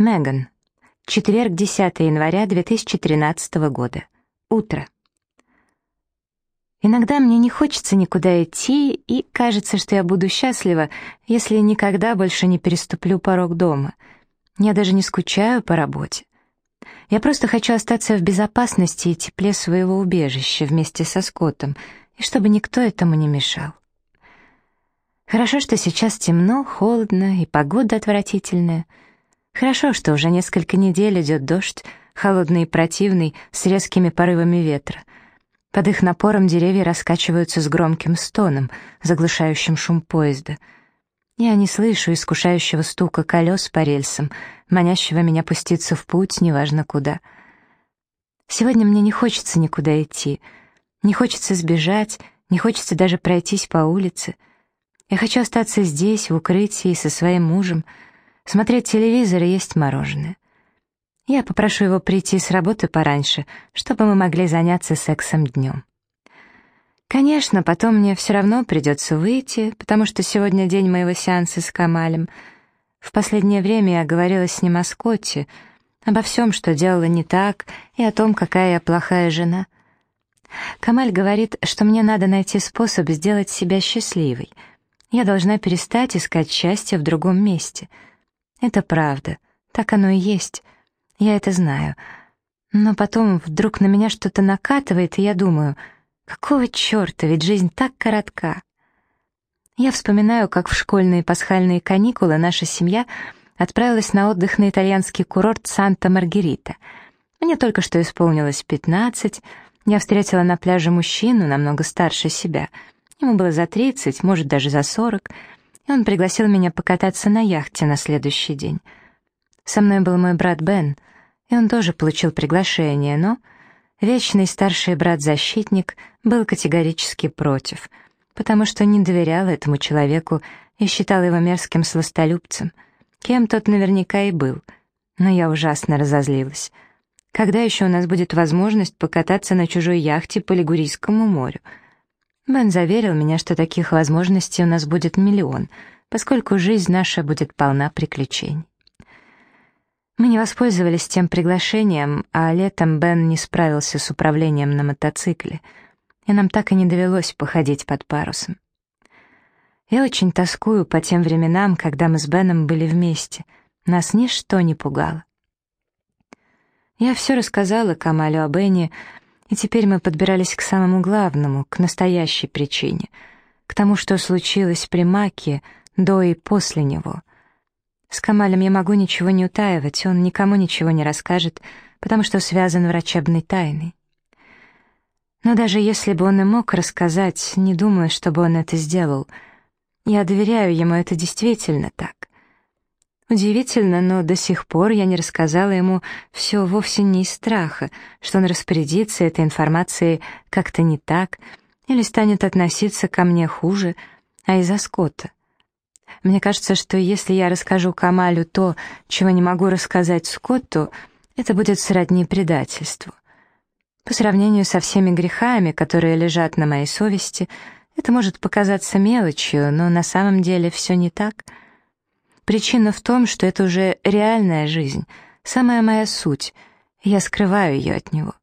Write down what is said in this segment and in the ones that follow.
Меган. Четверг, 10 января 2013 года. Утро. Иногда мне не хочется никуда идти, и кажется, что я буду счастлива, если никогда больше не переступлю порог дома. Я даже не скучаю по работе. Я просто хочу остаться в безопасности и тепле своего убежища вместе со Скоттом, и чтобы никто этому не мешал. Хорошо, что сейчас темно, холодно и погода отвратительная. Хорошо, что уже несколько недель идет дождь, холодный и противный, с резкими порывами ветра. Под их напором деревья раскачиваются с громким стоном, заглушающим шум поезда. Я не слышу искушающего стука колес по рельсам, манящего меня пуститься в путь, неважно куда. Сегодня мне не хочется никуда идти, не хочется сбежать, не хочется даже пройтись по улице. Я хочу остаться здесь, в укрытии, со своим мужем, смотреть телевизор и есть мороженое. Я попрошу его прийти с работы пораньше, чтобы мы могли заняться сексом днем. Конечно, потом мне все равно придется выйти, потому что сегодня день моего сеанса с Камалем. В последнее время я говорила с ним о Скотте, обо всем, что делала не так, и о том, какая я плохая жена. Камаль говорит, что мне надо найти способ сделать себя счастливой. Я должна перестать искать счастье в другом месте. Это правда, так оно и есть. Я это знаю. Но потом вдруг на меня что-то накатывает, и я думаю, какого черта, ведь жизнь так коротка. Я вспоминаю, как в школьные пасхальные каникулы наша семья отправилась на отдых на итальянский курорт Санта-Маргарита. Мне только что исполнилось 15, я встретила на пляже мужчину, намного старше себя. Ему было за 30, может, даже за 40, и он пригласил меня покататься на яхте на следующий день. Со мной был мой брат Бен, и он тоже получил приглашение, но вечный старший брат-защитник был категорически против, потому что не доверял этому человеку и считал его мерзким сластолюбцем, кем тот наверняка и был. Но я ужасно разозлилась. Когда еще у нас будет возможность покататься на чужой яхте по Лигурийскому морю? Бен заверил меня, что таких возможностей у нас будет миллион, поскольку жизнь наша будет полна приключений. Мы не воспользовались тем приглашением, а летом Бен не справился с управлением на мотоцикле, и нам так и не довелось походить под парусом. Я очень тоскую по тем временам, когда мы с Беном были вместе. Нас ничто не пугало. Я все рассказала Камалю о Бене, и теперь мы подбирались к самому главному, к настоящей причине, к тому, что случилось при Маке, до и после него. С Камалем я могу ничего не утаивать, он никому ничего не расскажет, потому что связан врачебной тайной. Но даже если бы он и мог рассказать, не думаю, чтобы он это сделал. Я доверяю ему, это действительно так. Удивительно, но до сих пор я не рассказала ему все вовсе не из страха, что он распорядится этой информацией как-то не так или станет относиться ко мне хуже, а из-за Скотта. Мне кажется, что если я расскажу Камалю то, чего не могу рассказать Скотту, это будет сродни предательству. По сравнению со всеми грехами, которые лежат на моей совести, это может показаться мелочью, но на самом деле все не так. Причина в том, что это уже реальная жизнь, самая моя суть, и я скрываю ее от него.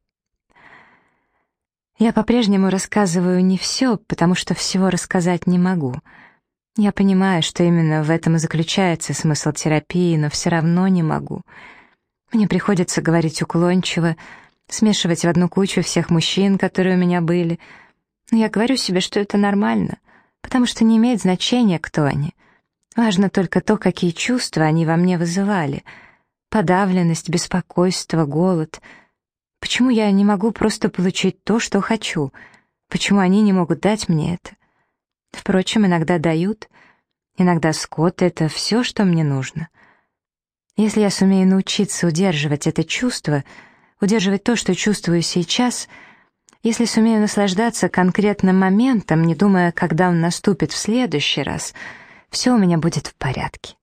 Я по-прежнему рассказываю не все, потому что всего рассказать не могу. Я понимаю, что именно в этом и заключается смысл терапии, но все равно не могу. Мне приходится говорить уклончиво, смешивать в одну кучу всех мужчин, которые у меня были. Но я говорю себе, что это нормально, потому что не имеет значения, кто они. Важно только то, какие чувства они во мне вызывали. Подавленность, беспокойство, голод. Почему я не могу просто получить то, что хочу? Почему они не могут дать мне это? Впрочем, иногда дают. Иногда Скотт — это все, что мне нужно. Если я сумею научиться удерживать это чувство, удерживать то, что чувствую сейчас, если сумею наслаждаться конкретным моментом, не думая, когда он наступит в следующий раз, все у меня будет в порядке.